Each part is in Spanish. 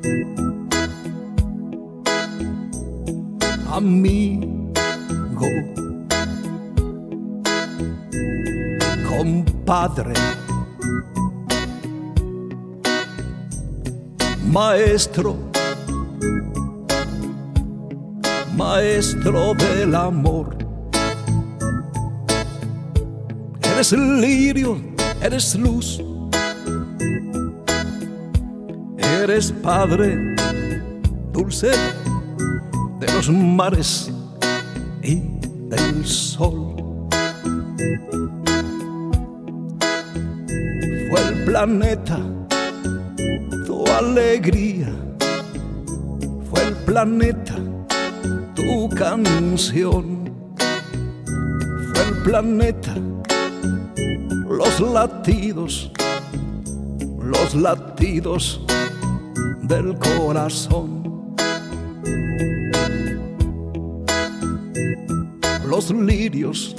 amigo, compadre, maestro, maestro del amor. Eres lirio, eres luz, eres padre dulce de los mares y del sol. Fue el planeta tu alegría, fue el planeta tu canción, fue el planeta los latidos del corazón. Los lirios,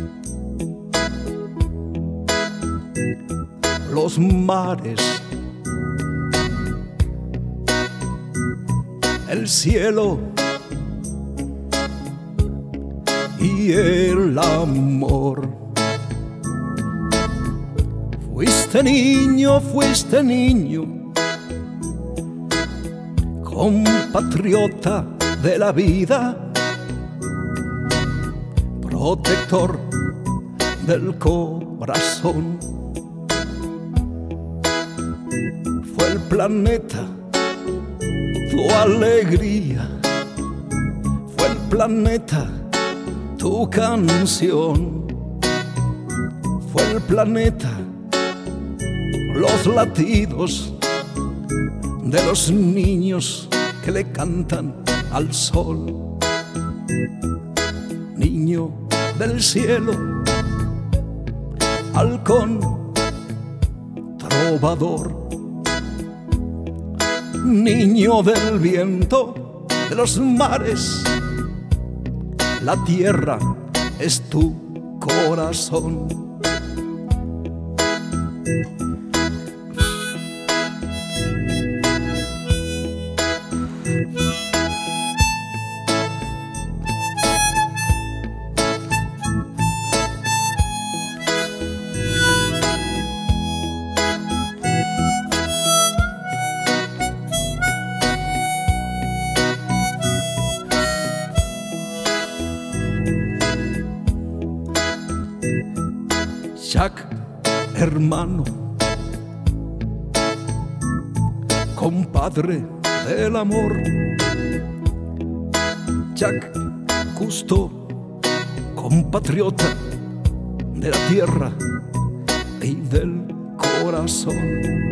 los mares, el cielo y el amor. Fuiste niño, compatriota de la vida, protector del corazón. Fue el planeta tu alegría, fue el planeta tu canción, fue el planeta los latidos de los niños que le cantan al sol. Niño del cielo, halcón, trovador, niño del viento, de los mares, la tierra es tu corazón. Jack, hermano, compadre del amor. Jack Cousteau, compatriota de la tierra y del corazón.